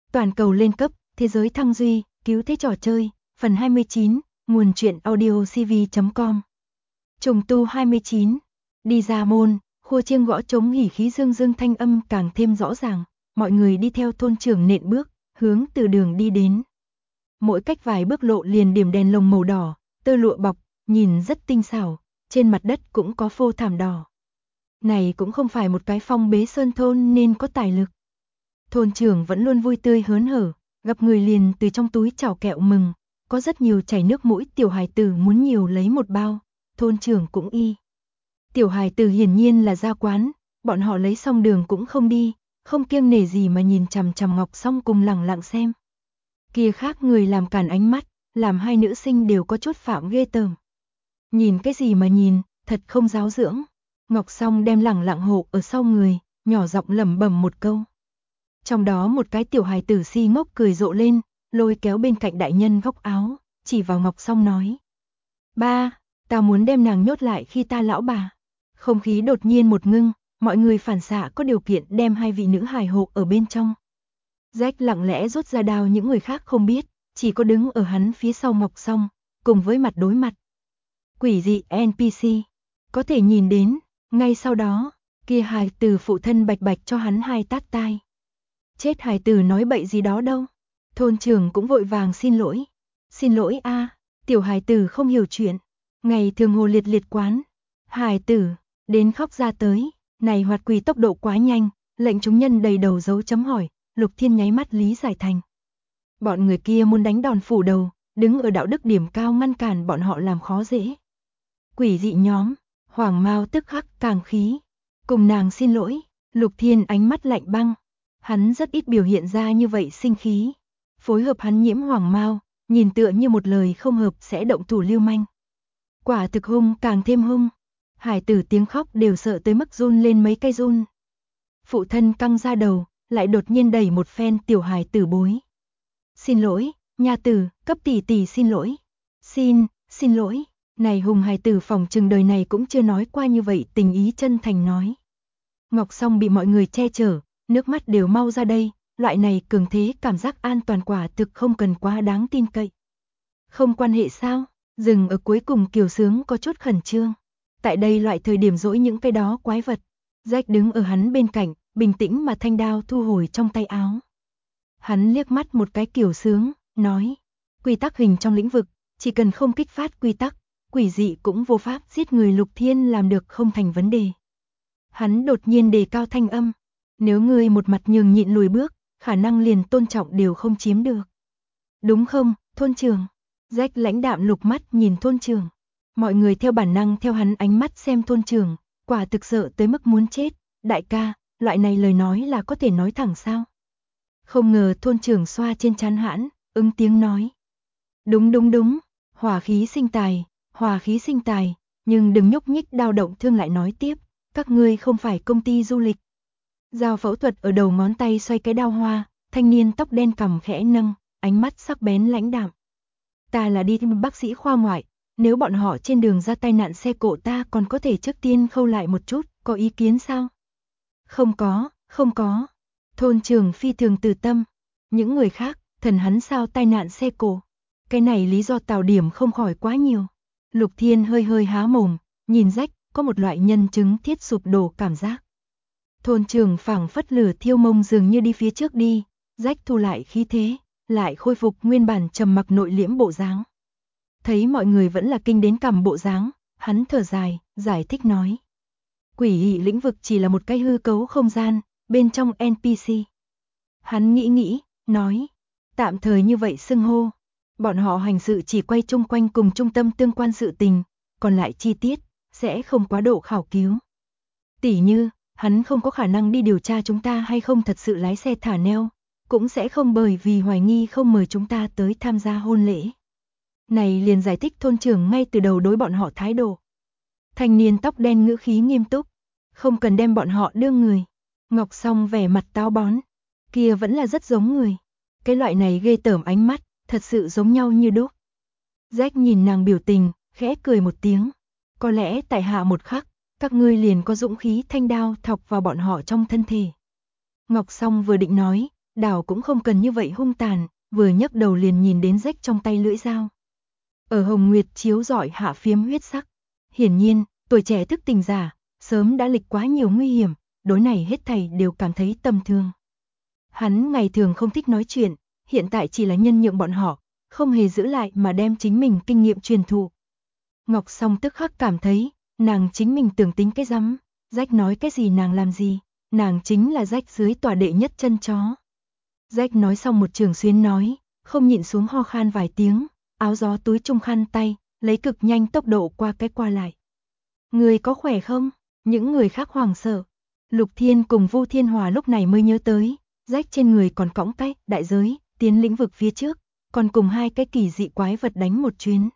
Toàn cầu lên cấp, thế giới thăng duy, cứu thế trò chơi, phần 29, nguồn truyện audio cv.com. Trùng tu 29, đi ra môn, khua chiêng gõ trống hỉ khí dương dương thanh âm càng thêm rõ ràng, mọi người đi theo thôn trưởng nện bước, hướng từ đường đi đến. Mỗi cách vài bước lộ liền điểm đèn lồng màu đỏ, tơ lụa bọc, nhìn rất tinh xảo, trên mặt đất cũng có phô thảm đỏ. Này cũng không phải một cái phong bế sơn thôn nên có tài lực. Thôn trưởng vẫn luôn vui tươi hớn hở, gặp người liền từ trong túi chảo kẹo mừng, có rất nhiều chảy nước mũi tiểu hài tử muốn nhiều lấy một bao, thôn trưởng cũng y. Tiểu hài tử hiển nhiên là ra quán, bọn họ lấy xong đường cũng không đi, không kiêng nể gì mà nhìn chằm chằm Ngọc Song cùng lẳng lặng xem. Kia khác người làm cản ánh mắt, làm hai nữ sinh đều có chút phạm ghê tởm. Nhìn cái gì mà nhìn, thật không giáo dưỡng. Ngọc Song đem lẳng lặng hộ ở sau người, nhỏ giọng lẩm bẩm một câu. Trong đó một cái tiểu hài tử si ngốc cười rộ lên, lôi kéo bên cạnh đại nhân góc áo, chỉ vào Ngọc Song nói. Ba, ta muốn đem nàng nhốt lại khi ta lão bà. Không khí đột nhiên một ngưng, mọi người phản xạ có điều kiện đem hai vị nữ hài hộ ở bên trong. Jack lặng lẽ rút ra đao những người khác không biết, chỉ có đứng ở hắn phía sau Ngọc Song, cùng với mặt đối mặt. Quỷ dị NPC, có thể nhìn đến, ngay sau đó, kia hài tử phụ thân bạch bạch cho hắn hai tát tai. Chết hài tử nói bậy gì đó đâu. Thôn trưởng cũng vội vàng xin lỗi. Xin lỗi a, tiểu hài tử không hiểu chuyện. Ngày thường hồ liệt liệt quán. Hài tử, đến khóc ra tới. Này hoạt quỷ tốc độ quá nhanh, lệnh chúng nhân đầy đầu dấu chấm hỏi. Lục Thiên nháy mắt lý giải thành. Bọn người kia muốn đánh đòn phủ đầu, đứng ở đạo đức điểm cao ngăn cản bọn họ làm khó dễ. Quỷ dị nhóm, Hoàng Mao tức khắc càng khí. Cùng nàng xin lỗi, Lục Thiên ánh mắt lạnh băng. Hắn rất ít biểu hiện ra như vậy sinh khí. Phối hợp hắn nhiễm Hoàng Mao, nhìn tựa như một lời không hợp sẽ động thủ lưu manh. Quả thực hung càng thêm hung. Hải tử tiếng khóc đều sợ tới mức run lên mấy cây run. Phụ thân căng ra đầu, lại đột nhiên đẩy một phen tiểu hài tử bối. Xin lỗi, nha tử, cấp tỷ tỷ xin lỗi. Xin lỗi. Này hùng hài tử phòng chừng đời này cũng chưa nói qua như vậy tình ý chân thành nói. Ngọc Song bị mọi người che chở, nước mắt đều mau ra đây, loại này cường thế cảm giác an toàn quả thực không cần quá đáng tin cậy. Không quan hệ sao, dừng ở cuối cùng Kiều Sướng có chút khẩn trương. Tại đây loại thời điểm dỗi những cái đó quái vật, Jack đứng ở hắn bên cạnh, bình tĩnh mà thanh đao thu hồi trong tay áo. Hắn liếc mắt một cái Kiều Sướng, nói, quy tắc hình trong lĩnh vực, chỉ cần không kích phát quy tắc, quỷ dị cũng vô pháp giết người. Lục Thiên làm được không thành vấn đề. Hắn đột nhiên đề cao thanh âm, nếu ngươi một mặt nhường nhịn lùi bước, khả năng liền tôn trọng đều không chiếm được. Đúng không, thôn trưởng? Jack lãnh đạm lục mắt nhìn thôn trưởng. Mọi người theo bản năng theo hắn ánh mắt xem thôn trưởng, quả thực sợ tới mức muốn chết. Đại ca, loại này lời nói là có thể nói thẳng sao? Không ngờ thôn trưởng xoa trên trán hãn, ứng tiếng nói. Đúng, hòa khí sinh tài, nhưng đừng nhúc nhích đau động thương. Lại nói tiếp, các ngươi không phải công ty du lịch. Dao phẫu thuật ở đầu ngón tay xoay cái đao hoa, thanh niên tóc đen cằm khẽ nâng, ánh mắt sắc bén lãnh đạm. Ta là đi tìm bác sĩ khoa ngoại, nếu bọn họ trên đường ra tai nạn xe cộ ta còn có thể trước tiên khâu lại một chút, có ý kiến sao? Không có. Thôn trưởng phi thường từ tâm. Những người khác, thần hắn sao tai nạn xe cộ? Cái này lý do tào điểm không khỏi quá nhiều. Lục Thiên hơi há mồm, nhìn Jack, có một loại nhân chứng thiết sụp đổ cảm giác. Thôn trưởng phảng phất lửa thiêu mông dường như đi phía trước đi, Jack thu lại khí thế, lại khôi phục nguyên bản trầm mặc nội liễm bộ dáng. Thấy mọi người vẫn là kinh đến cằm bộ dáng, hắn thở dài, giải thích nói. Quỷ dị lĩnh vực chỉ là một cái hư cấu không gian, bên trong NPC. Hắn nghĩ, nói, tạm thời như vậy xưng hô. Bọn họ hành sự chỉ quay chung quanh cùng trung tâm tương quan sự tình, còn lại chi tiết, sẽ không quá độ khảo cứu. Tỉ như, hắn không có khả năng đi điều tra chúng ta hay không thật sự lái xe thả neo, cũng sẽ không bởi vì hoài nghi không mời chúng ta tới tham gia hôn lễ. Này liền giải thích thôn trưởng ngay từ đầu đối bọn họ thái độ. Thanh niên tóc đen ngữ khí nghiêm túc, không cần đem bọn họ đưa người. Ngọc Song vẻ mặt táo bón, kia vẫn là rất giống người. Cái loại này ghê tởm ánh mắt, thật sự giống nhau như đúc. Jack nhìn nàng biểu tình, khẽ cười một tiếng. Có lẽ tại hạ một khắc, các ngươi liền có dũng khí thanh đao thọc vào bọn họ trong thân thể. Ngọc Song vừa định nói, Đảo cũng không cần như vậy hung tàn, vừa nhấc đầu liền nhìn đến rách trong tay lưỡi dao. Ở hồng nguyệt chiếu rọi hạ phiếm huyết sắc. Hiển nhiên, tuổi trẻ thức tình giả, sớm đã lịch quá nhiều nguy hiểm, đối này hết thảy đều cảm thấy tâm thương. Hắn ngày thường không thích nói chuyện, hiện tại chỉ là nhân nhượng bọn họ, không hề giữ lại mà đem chính mình kinh nghiệm truyền thụ. Ngọc Song tức khắc cảm thấy, nàng chính mình tưởng tính cái rắm, rách nói cái gì nàng làm gì, nàng chính là rách dưới tòa đệ nhất chân chó. Rách nói xong một trường xuyến nói, không nhịn xuống ho khan vài tiếng, áo gió túi trung khăn tay, lấy cực nhanh tốc độ qua cái qua lại. Người có khỏe không? Những người khác hoảng sợ. Lục Thiên cùng Vu Thiên Hòa lúc này mới nhớ tới, rách trên người còn cõng cái đại giới, tiến lĩnh vực phía trước, còn cùng hai cái kỳ dị quái vật đánh một chuyến.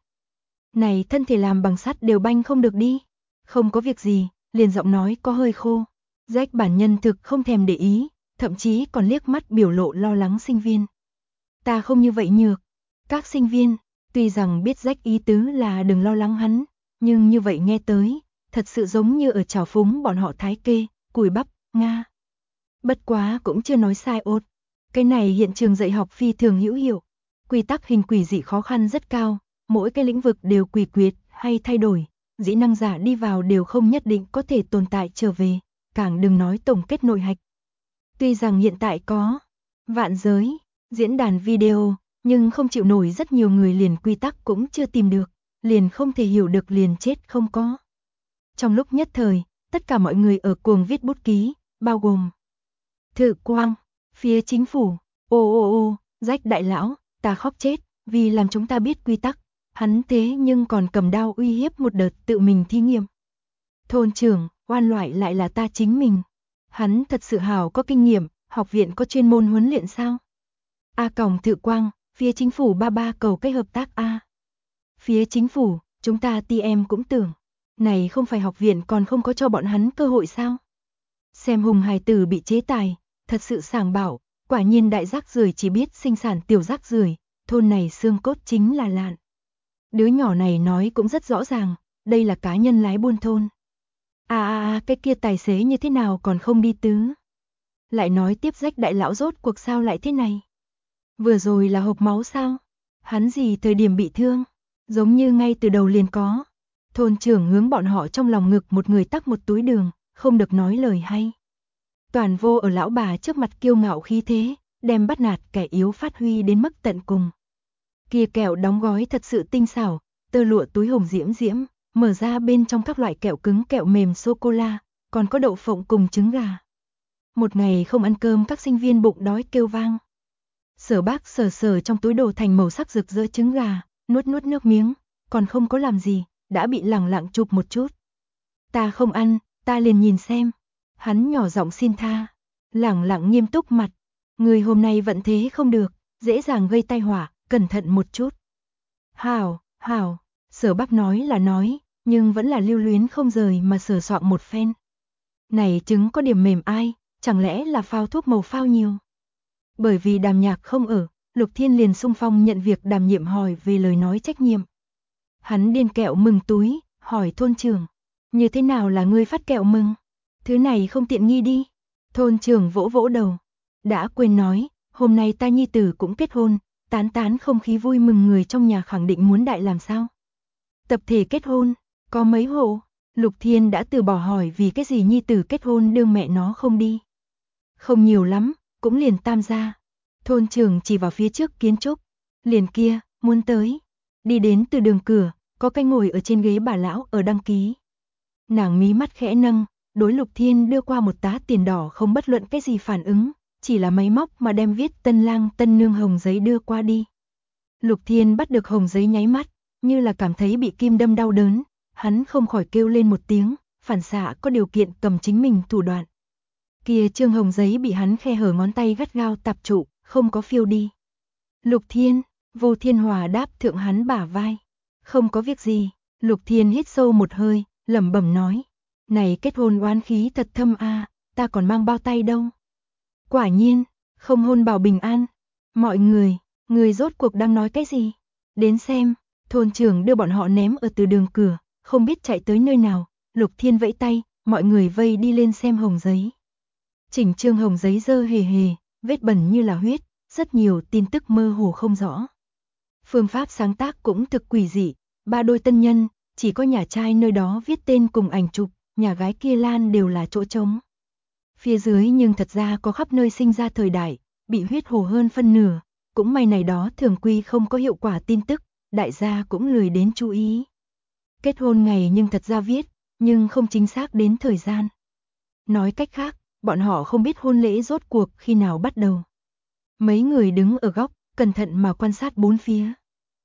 Này thân thể làm bằng sắt đều banh không được đi. Không có việc gì, liền giọng nói có hơi khô. Rách bản nhân thực không thèm để ý, thậm chí còn liếc mắt biểu lộ lo lắng sinh viên. Ta không như vậy nhược. Các sinh viên, tuy rằng biết rách ý tứ là đừng lo lắng hắn, nhưng như vậy nghe tới, thật sự giống như ở trào phúng bọn họ thái kê, cùi bắp, nga. Bất quá cũng chưa nói sai ốt. Cái này hiện trường dạy học phi thường hữu hiệu. Quy tắc hình quỷ dị khó khăn rất cao, mỗi cái lĩnh vực đều quỷ quyệt hay thay đổi, dĩ năng giả đi vào đều không nhất định có thể tồn tại trở về, càng đừng nói tổng kết nội hạch. Tuy rằng hiện tại có vạn giới, diễn đàn video, nhưng không chịu nổi rất nhiều người liền quy tắc cũng chưa tìm được, liền không thể hiểu được liền chết không có. Trong lúc nhất thời, tất cả mọi người ở cuồng viết bút ký, bao gồm Thự Quang, phía chính phủ, ô, rách đại lão, ta khóc chết, vì làm chúng ta biết quy tắc, hắn thế nhưng còn cầm đao uy hiếp một đợt tự mình thí nghiệm. Thôn trưởng, oan loại lại là ta chính mình. Hắn thật sự hào có kinh nghiệm, học viện có chuyên môn huấn luyện sao? A còng Thự Quang, phía chính phủ ba cầu cách hợp tác A. Phía chính phủ, chúng ta TM cũng tưởng, này không phải học viện còn không có cho bọn hắn cơ hội sao? Xem Hùng hài tử bị chế tài, thật sự sảng bảo, quả nhiên đại rác rưởi chỉ biết sinh sản tiểu rác rưởi, thôn này xương cốt chính là lạn. Đứa nhỏ này nói cũng rất rõ ràng, đây là cá nhân lái buôn thôn. Cái kia tài xế như thế nào còn không đi tứ. Lại nói tiếp rách đại lão rốt cuộc sao lại thế này. Vừa rồi là hộc máu sao? Hắn gì thời điểm bị thương? Giống như ngay từ đầu liền có. Thôn trưởng hướng bọn họ trong lòng ngực một người tắc một túi đường, không được nói lời hay. Toàn vô ở lão bà trước mặt kiêu ngạo khí thế, đem bắt nạt kẻ yếu phát huy đến mức tận cùng. Kia kẹo đóng gói thật sự tinh xảo, tơ lụa túi hồng diễm diễm, mở ra bên trong các loại kẹo cứng kẹo mềm sô-cô-la, còn có đậu phộng cùng trứng gà. Một ngày không ăn cơm các sinh viên bụng đói kêu vang. Sở Bác sờ trong túi đồ thành màu sắc rực rỡ trứng gà, nuốt nước miếng, còn không có làm gì, đã bị lẳng lặng chụp một chút. Ta không ăn, ta liền nhìn xem. Hắn nhỏ giọng xin tha, lẳng lặng nghiêm túc mặt. Người hôm nay vận thế không được, dễ dàng gây tai họa, cẩn thận một chút. Hảo, Sở Bác nói là nói, nhưng vẫn là lưu luyến không rời mà sờ soạng một phen. Này trứng có điểm mềm ai, chẳng lẽ là phao thuốc màu phao nhiều. Bởi vì Đàm Nhạc không ở, Lục Thiên liền xung phong nhận việc đảm nhiệm hỏi về lời nói trách nhiệm. Hắn điên kẹo mừng túi, hỏi thôn trưởng, như thế nào là ngươi phát kẹo mừng? Thứ này không tiện nghi đi. Thôn trưởng vỗ vỗ đầu, đã quên nói, hôm nay ta nhi tử cũng kết hôn, tán không khí vui mừng người trong nhà khẳng định muốn đại làm sao. Tập thể kết hôn, có mấy hộ? Lục Thiên đã từ bỏ hỏi vì cái gì nhi tử kết hôn đương mẹ nó không đi. Không nhiều lắm, cũng liền tam gia. Thôn trưởng chỉ vào phía trước kiến trúc, liền kia, muốn tới. Đi đến từ đường cửa, có cái ngồi ở trên ghế bà lão ở đăng ký. Nàng mí mắt khẽ nâng, đối Lục Thiên đưa qua một tá tiền đỏ không bất luận cái gì phản ứng, chỉ là máy móc mà đem viết tân lang tân nương hồng giấy đưa qua đi. Lục Thiên bắt được hồng giấy nháy mắt, như là cảm thấy bị kim đâm đau đớn, hắn không khỏi kêu lên một tiếng, phản xạ có điều kiện cầm chính mình thủ đoạn. Kia trương hồng giấy bị hắn khe hở ngón tay gắt gao tạp trụ, không có phiêu đi. Lục Thiên, Vô Thiên Hòa đáp thượng hắn bả vai. Không có việc gì, Lục Thiên hít sâu một hơi, lẩm bẩm nói. Này kết hôn oán khí thật thâm a, ta còn mang bao tay đâu. Quả nhiên, không hôn bảo bình an. Mọi người rốt cuộc đang nói cái gì? Đến xem, thôn trưởng đưa bọn họ ném ở từ đường cửa, không biết chạy tới nơi nào. Lục Thiên vẫy tay, mọi người vây đi lên xem hồng giấy. Chỉnh trương hồng giấy dơ hề hề, vết bẩn như là huyết, rất nhiều tin tức mơ hồ không rõ. Phương pháp sáng tác cũng thực quỷ dị, 3 đôi tân nhân, chỉ có nhà trai nơi đó viết tên cùng ảnh chụp, nhà gái kia lan đều là chỗ trống. Phía dưới nhưng thật ra có khắp nơi sinh ra thời đại, bị huyết hồ hơn phân nửa, cũng may này đó thường quy không có hiệu quả tin tức, đại gia cũng lười đến chú ý. Kết hôn ngày nhưng thật ra viết, nhưng không chính xác đến thời gian. Nói cách khác, bọn họ không biết hôn lễ rốt cuộc khi nào bắt đầu. Mấy người đứng ở góc, cẩn thận mà quan sát bốn phía.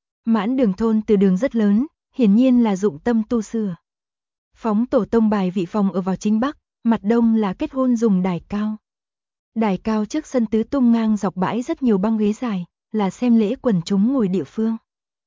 Mãn đường thôn từ đường rất lớn, hiển nhiên là dụng tâm tu sửa. Phóng tổ tông bài vị phòng ở vào chính bắc, mặt đông là kết hôn dùng đài cao. Đài cao trước sân tứ tung ngang dọc bãi rất nhiều băng ghế dài, là xem lễ quần chúng ngồi địa phương.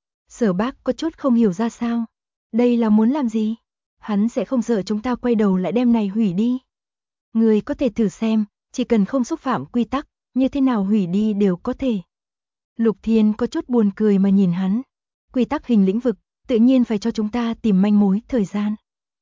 Sở Bác có chút không hiểu ra sao. Đây là muốn làm gì? Hắn sẽ không sợ chúng ta quay đầu lại đem này hủy đi. Người có thể thử xem, chỉ cần không xúc phạm quy tắc, như thế nào hủy đi đều có thể. Lục Thiên có chút buồn cười mà nhìn hắn. Quy tắc hình lĩnh vực, tự nhiên phải cho chúng ta tìm manh mối thời gian.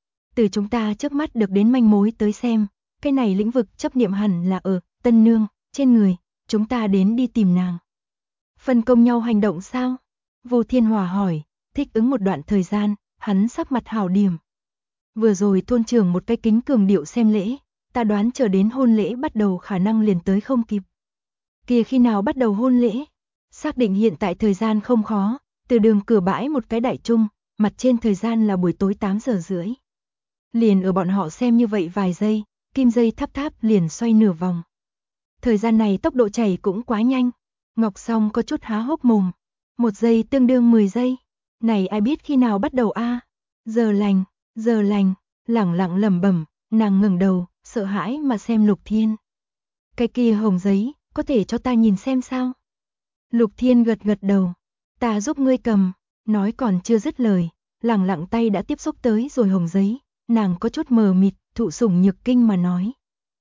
Từ chúng ta trước mắt được đến manh mối tới xem, cái này lĩnh vực chấp niệm hẳn là ở Tân Nương, trên người, chúng ta đến đi tìm nàng. Phân công nhau hành động sao? Vô Thiên Hòa hỏi, thích ứng một đoạn thời gian, hắn sắc mặt hảo điểm. Vừa rồi thôn trưởng một cái kính cường điệu xem lễ, ta đoán chờ đến hôn lễ bắt đầu khả năng liền tới không kịp. Kìa khi nào bắt đầu hôn lễ? Xác định hiện tại thời gian không khó, từ đường cửa bãi một cái đại trung, mặt trên thời gian là buổi tối 8 giờ rưỡi. Liền ở bọn họ xem như vậy vài giây, kim dây tháp tháp liền xoay nửa vòng. Thời gian này tốc độ chảy cũng quá nhanh. Ngọc Song có chút há hốc mồm. 1 giây tương đương 10 giây. Này ai biết khi nào bắt đầu a? Giờ lành, lẳng lặng lẩm bẩm, nàng ngẩng đầu, sợ hãi mà xem Lục Thiên. Cái kia hồng giấy, có thể cho ta nhìn xem sao? Lục Thiên gật gật đầu. Ta giúp ngươi cầm, nói còn chưa dứt lời, lẳng lặng tay đã tiếp xúc tới rồi hồng giấy, nàng có chút mờ mịt, thụ sủng nhược kinh mà nói.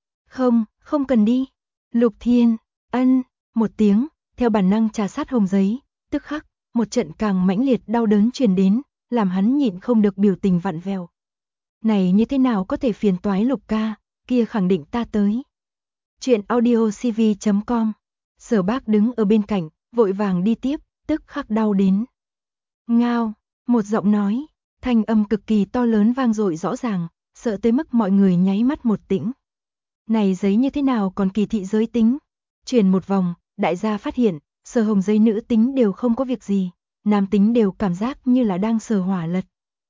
Không cần đi. Lục Thiên, ân, một tiếng, theo bản năng trà sát hồng giấy, tức khắc, một trận càng mãnh liệt đau đớn truyền đến, làm hắn nhịn không được biểu tình vặn vẹo. Này như thế nào có thể phiền toái Lục ca, kia khẳng định ta tới. Chuyện audiocv.com. Sở Bác đứng ở bên cạnh, vội vàng đi tiếp, tức khắc đau đến. Ngao, một giọng nói, thanh âm cực kỳ to lớn vang dội rõ ràng, sợ tới mức mọi người nháy mắt một tĩnh. Này giấy như thế nào còn kỳ thị giới tính? Chuyển một vòng, đại gia phát hiện, sờ hồng giấy nữ tính đều không có việc gì, nam tính đều cảm giác như là đang sờ hỏa lật.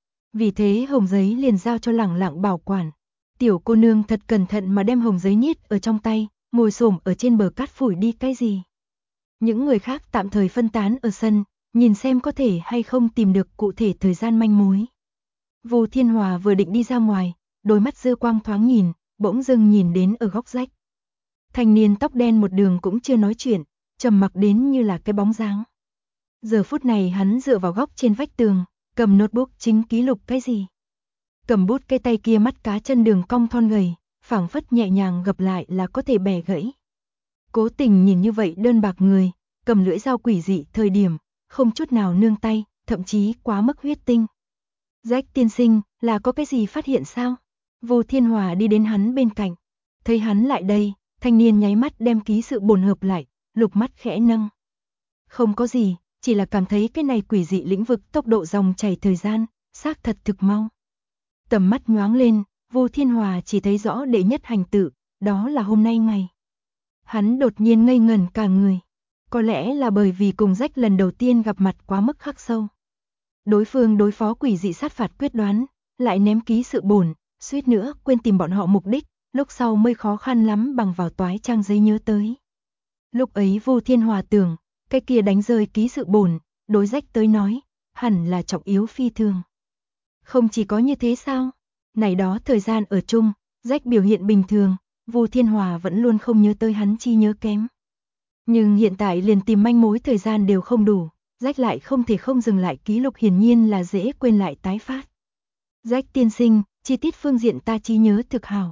Vì thế hồng giấy liền giao cho lẳng lặng bảo quản. Tiểu cô nương thật cẩn thận mà đem hồng giấy niết ở trong tay, ngồi xổm ở trên bờ cát phủi đi cái gì. Những người khác tạm thời phân tán ở sân, nhìn xem có thể hay không tìm được cụ thể thời gian manh mối. Vô Thiên Hòa vừa định đi ra ngoài, đôi mắt dư quang thoáng nhìn, bỗng dưng nhìn đến ở góc rách. Thanh niên tóc đen một đường cũng chưa nói chuyện, trầm mặc đến như là cái bóng dáng. Giờ phút này hắn dựa vào góc trên vách tường, cầm notebook chính ký lục cái gì. Cầm bút cái tay kia mắt cá chân đường cong thon gầy, phảng phất nhẹ nhàng gập lại là có thể bẻ gãy. Cố Tình nhìn như vậy đơn bạc người, cầm lưỡi dao quỷ dị thời điểm, không chút nào nương tay, thậm chí quá mức huyết tinh. Jack tiên sinh, là có cái gì phát hiện sao? Vô Thiên Hòa đi đến hắn bên cạnh. Thấy hắn lại đây, thanh niên nháy mắt đem ký sự bổn hợp lại, lục mắt khẽ nâng. Không có gì, chỉ là cảm thấy cái này quỷ dị lĩnh vực tốc độ dòng chảy thời gian, xác thật thực mau. Tầm mắt nhoáng lên, Vô Thiên Hòa chỉ thấy rõ đệ nhất hành tự, đó là hôm nay ngày. Hắn đột nhiên ngây ngẩn cả người. Có lẽ là bởi vì cùng Jack lần đầu tiên gặp mặt quá mức khắc sâu. Đối phương đối phó quỷ dị sát phạt quyết đoán, lại ném ký sự bổn, suýt nữa quên tìm bọn họ mục đích, lúc sau mới khó khăn lắm bằng vào toái trang giấy nhớ tới. Lúc ấy Vô Thiên Hòa tưởng, cái kia đánh rơi ký sự bổn, đối Jack tới nói, hẳn là trọng yếu phi thường. Không chỉ có như thế sao? Này đó thời gian ở chung, Jack biểu hiện bình thường, Vô Thiên Hòa vẫn luôn không nhớ tới hắn chi nhớ kém. Nhưng hiện tại liền tìm manh mối thời gian đều không đủ, Jack lại không thể không dừng lại ký lục, hiển nhiên là dễ quên lại tái phát. Jack tiên sinh, chi tiết phương diện ta trí nhớ thực hảo.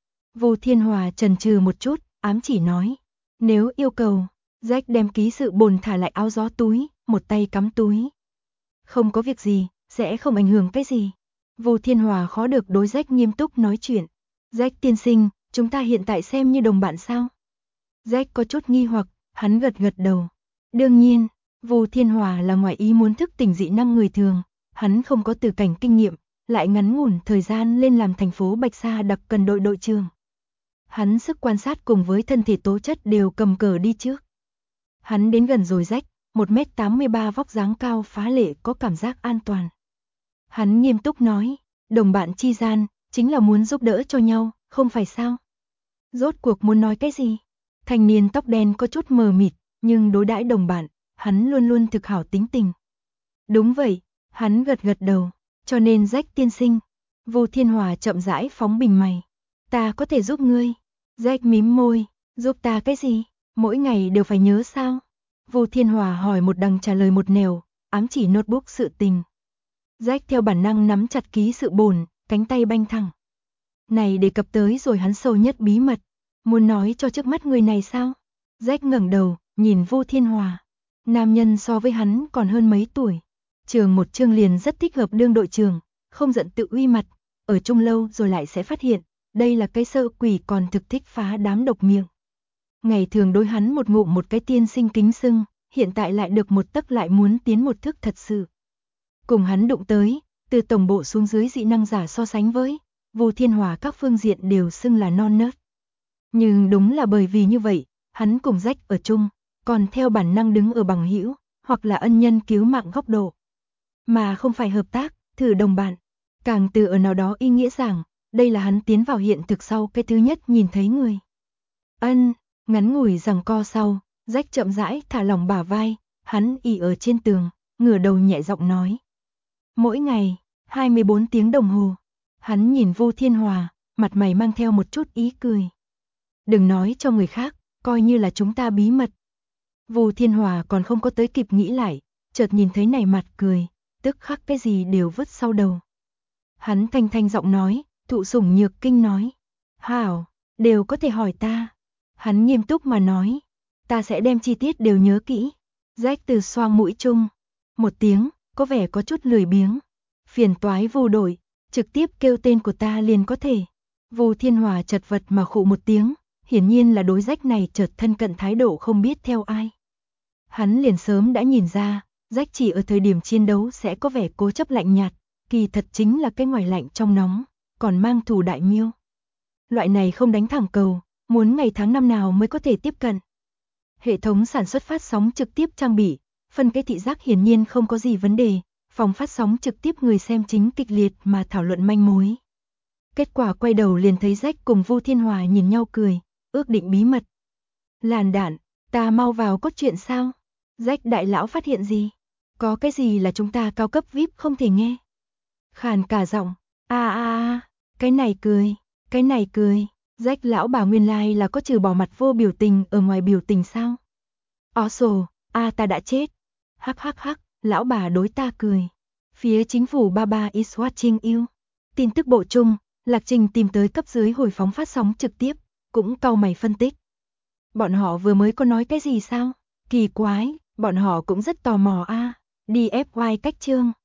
Vô Thiên Hòa chần chừ một chút, ám chỉ nói. Nếu yêu cầu, Jack đem ký sự bồn thả lại áo gió túi, một tay cắm túi. Không có việc gì, sẽ không ảnh hưởng cái gì. Vô Thiên Hòa khó được đối Jack nghiêm túc nói chuyện. Jack tiên sinh, chúng ta hiện tại xem như đồng bạn sao? Jack có chút nghi hoặc, hắn gật gật đầu. Đương nhiên, Vu Thiên Hòa là ngoài ý muốn thức tỉnh dị năng người thường, hắn không có từ cảnh kinh nghiệm, lại ngắn ngủn thời gian lên làm thành phố Bạch Sa đặc cần đội trưởng. Hắn sức quan sát cùng với thân thể tố chất đều cầm cờ đi trước. Hắn đến gần rồi Jack, 1m83 vóc dáng cao phá lệ có cảm giác an toàn. Hắn nghiêm túc nói, đồng bạn chi gian, chính là muốn giúp đỡ cho nhau, không phải sao? Rốt cuộc muốn nói cái gì? Thanh niên tóc đen có chút mờ mịt, nhưng đối đãi đồng bạn, hắn luôn luôn thực hảo tính tình. Đúng vậy, hắn gật gật đầu, cho nên Jack tiên sinh. Vu Thiên Hòa chậm rãi phóng bình mày. Ta có thể giúp ngươi. Jack mím môi, giúp ta cái gì? Mỗi ngày đều phải nhớ sao? Vu Thiên Hòa hỏi một đằng trả lời một nẻo, ám chỉ notebook sự tình. Jack theo bản năng nắm chặt ký sự bổn, cánh tay banh thẳng. Này đề cập tới rồi hắn sâu nhất bí mật, muốn nói cho trước mắt người này sao? Jack ngẩng đầu, nhìn Vu Thiên Hòa. Nam nhân so với hắn còn hơn mấy tuổi. Trường một chương liền rất thích hợp đương đội trưởng, không giận tự uy mặt, ở chung lâu rồi lại sẽ phát hiện, đây là cái sợ quỷ còn thực thích phá đám độc miệng. Ngày thường đối hắn một ngụm một cái tiên sinh kính sưng, hiện tại lại được một tấc lại muốn tiến một thước thật sự. Cùng hắn đụng tới, từ tổng bộ xuống dưới dị năng giả so sánh với, Vu Thiên Hòa các phương diện đều xưng là non nớt. Nhưng đúng là bởi vì như vậy, hắn cùng Jack ở chung, còn theo bản năng đứng ở bằng hữu, hoặc là ân nhân cứu mạng góc độ. Mà không phải hợp tác, thử đồng bạn. Càng từ ở nào đó ý nghĩa rằng, đây là hắn tiến vào hiện thực sau cái thứ nhất nhìn thấy người. Ngắn ngủi giằng co sau, Jack chậm rãi thả lỏng bả vai, hắn ỉ ở trên tường, ngửa đầu nhẹ giọng nói. Mỗi ngày, 24 tiếng đồng hồ, hắn nhìn Vu Thiên Hòa, mặt mày mang theo một chút ý cười. Đừng nói cho người khác, coi như là chúng ta bí mật. Vu Thiên Hòa còn không có tới kịp nghĩ lại, chợt nhìn thấy này mặt cười, tức khắc cái gì đều vứt sau đầu. Hắn thanh thanh giọng nói, thụ sủng nhược kinh nói. Hảo, đều có thể hỏi ta. Hắn nghiêm túc mà nói, ta sẽ đem chi tiết đều nhớ kỹ. Jack từ xoang mũi chung, một tiếng, có vẻ có chút lười biếng. Phiền toái Vu đội, trực tiếp kêu tên của ta liền có thể. Vu Thiên Hòa chật vật mà khụ một tiếng, hiển nhiên là đối Jack này chợt thân cận thái độ không biết theo ai. Hắn liền sớm đã nhìn ra, Jack chỉ ở thời điểm chiến đấu sẽ có vẻ cố chấp lạnh nhạt, kỳ thật chính là cái ngoài lạnh trong nóng, còn mang thù đại miêu. Loại này không đánh thẳng cầu, muốn ngày tháng năm nào mới có thể tiếp cận. Hệ thống sản xuất phát sóng trực tiếp trang bị, phân cái thị giác hiển nhiên không có gì vấn đề, phòng phát sóng trực tiếp người xem chính kịch liệt mà thảo luận manh mối. Kết quả quay đầu liền thấy Jack cùng Vu Thiên Hòa nhìn nhau cười, ước định bí mật. Làn đạn, ta mau vào cốt truyện sao? Jack đại lão phát hiện gì? Có cái gì là chúng ta cao cấp VIP không thể nghe? Khàn cả giọng, cái này cười. Jack lão bà nguyên lai là có trừ bỏ mặt vô biểu tình ở ngoài biểu tình sao? Ta đã chết. Hắc, lão bà đối ta cười. Phía chính phủ Baba is watching you. Tin tức bộ chung, Lạc Trình tìm tới cấp dưới hồi phóng phát sóng trực tiếp, cũng cau mày phân tích. Bọn họ vừa mới có nói cái gì sao? Kỳ quái, bọn họ cũng rất tò mò a. Đi FY cách chương.